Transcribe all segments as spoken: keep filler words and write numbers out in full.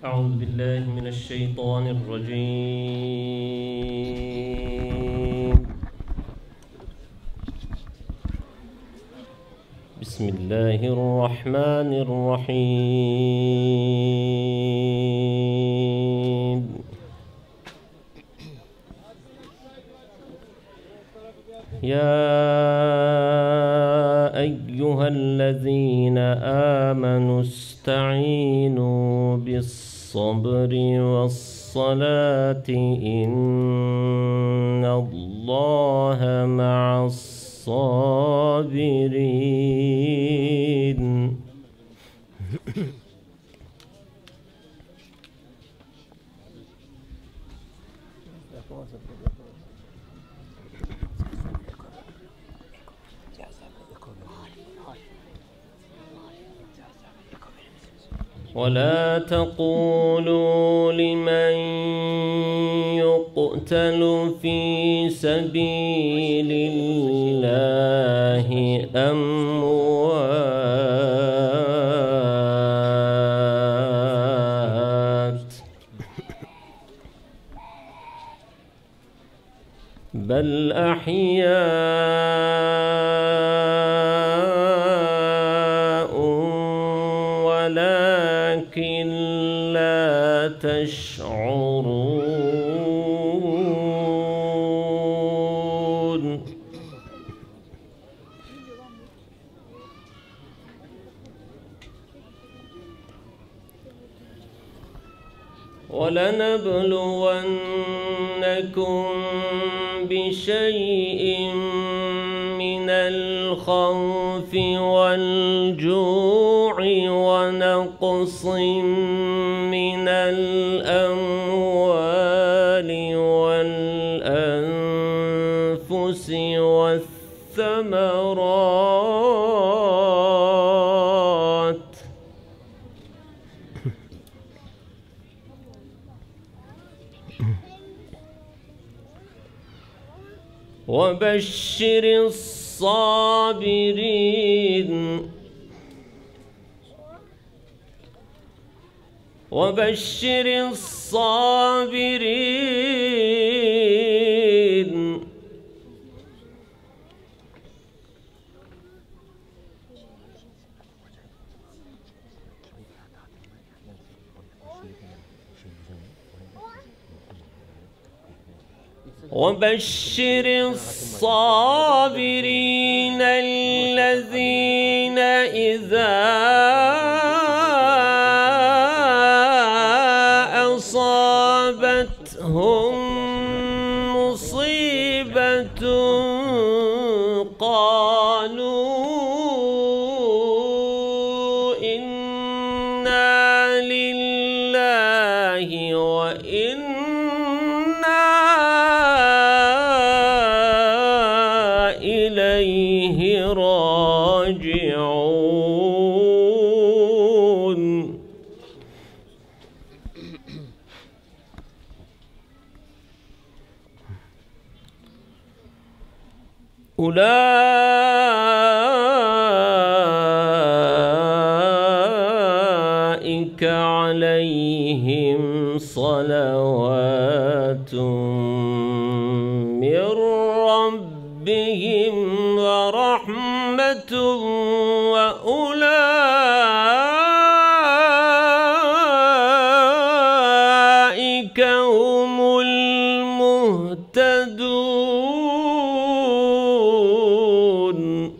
أعوذ بالله من الشيطان الرجيم. بسم الله الرحمن الرحيم. يا أيها الذين آمنوا استعينوا بالصبر والصلاة إن الله مع الصابرين. ولا تقولوا لمن يقتل في سبيل الله أموات بل أحياء ولكن لا تشعرون. ولنبلونكم بشيء من الخوف والجوع ونقص من الأموال والأنفس والثمرات وبشر الصابرين وبشر الصابرين وبشر الصابرين الذين إذا أصابتهم مصيبة قالوا إنا لله وإنا إليه راجعون. أولئك عليهم صلوات من ربهم ورحمة وأولئك هم المهتدون.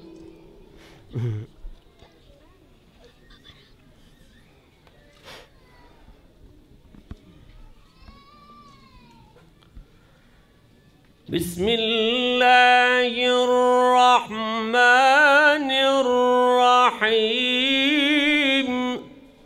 بسم الله الرحمن الرحيم.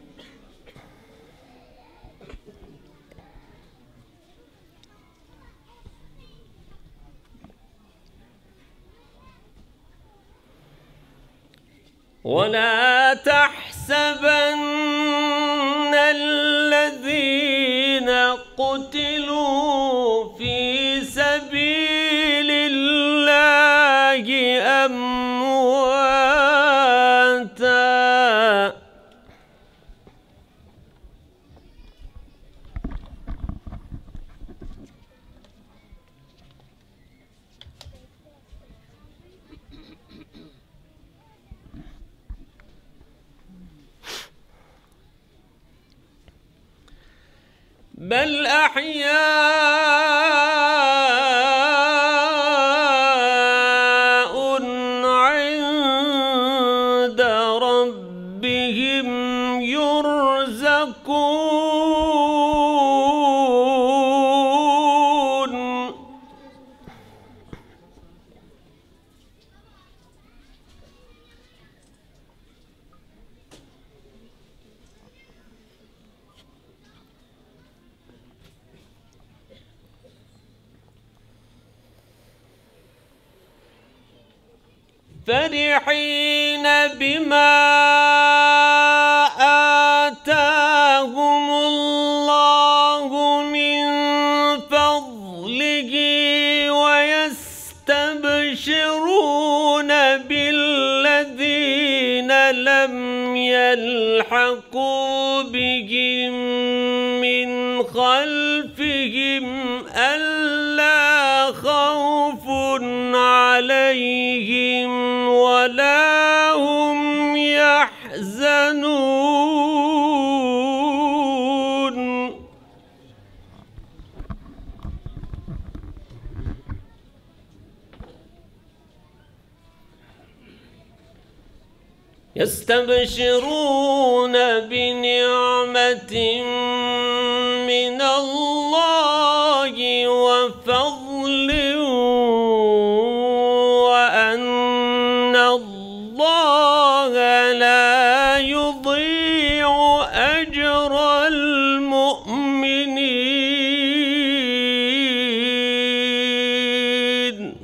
ولا تحسبن الذين قتلوا في سبيل الله أمواتا بل أحياء عند ربهم يرزقون فرحين بما آتاهم الله من فضله ويستبشرون بالذين لم يلحقوا بهم من خلفهم ألا خوف عليهم ولا هم يحزنون يستبشرون بنعمة من الله وفضل وأن الله لا يضيع أجر المؤمنين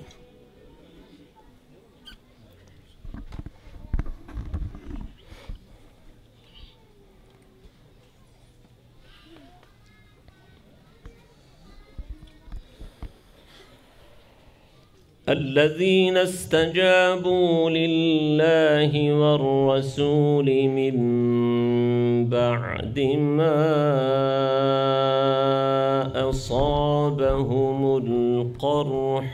الذين استجابوا لله والرسول من بعد ما أصابهم القرح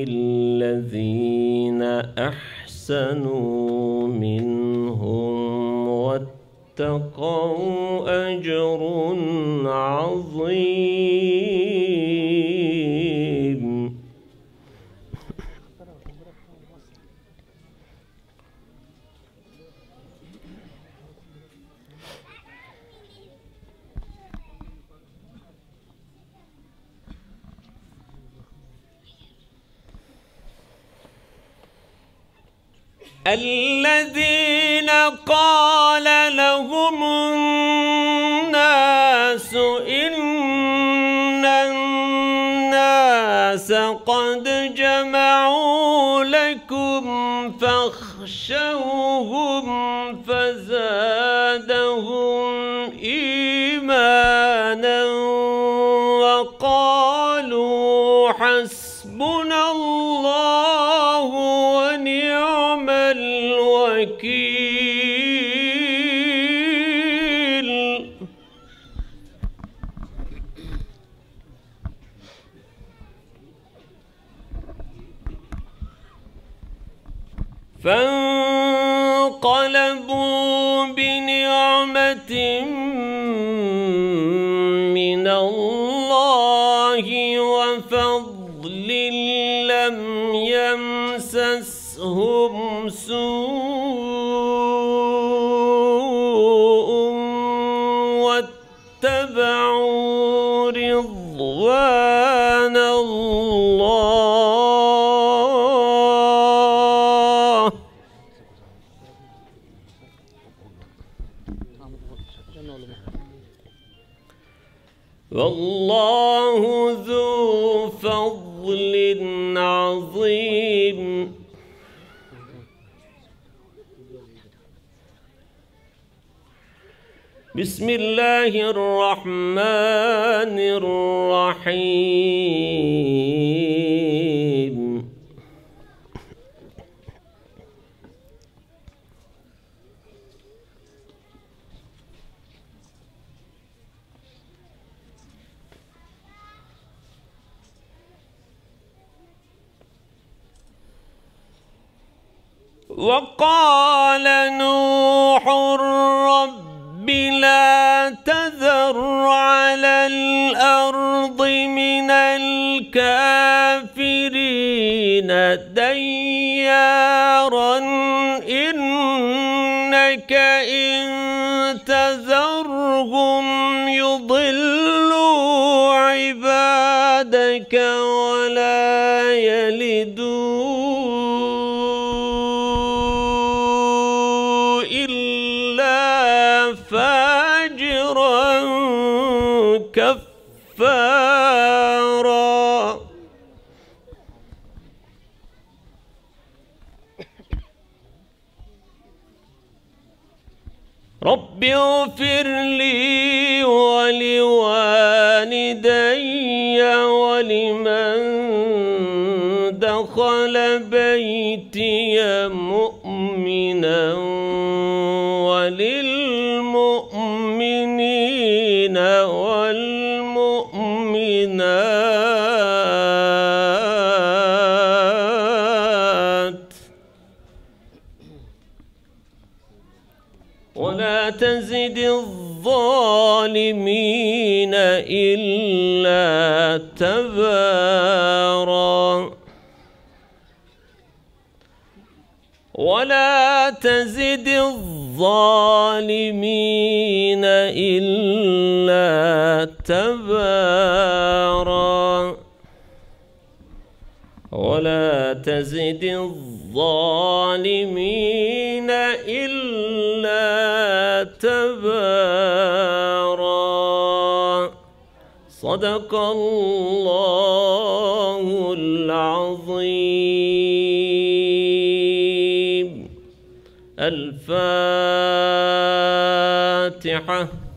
للذين أحسنوا منهم واتقوا أجر عظيم الذين قال لهم الناس إن الناس قد جمعوا لكم فاخشوهم فزادهم إيمانا وقالوا حسبنا الله ونعم الوكيل فانقلبوا بنعمة من الله وفضل لم يمسسهم سوء واتبعوا رضوان الله والله ذو فضل عظيم بسم الله الرحمن الرحيم وقال نوح رب لا تذر على الأرض الكافرين ديارا إنك إن تذرهم يضلوا عبادك ولا يلدوا إلا فاجرا كفارا. رب اغفر لي ولوالدي ولمن دخل بيتي مؤمنا وللمؤمنين والمؤمنات ولا تزد الظالمين إلا تبارا. ولا تزد الظالمين إلا تبارا. ولا تزد الظالمين إلا تبارا. صدق الله العظيم. الفاتحة.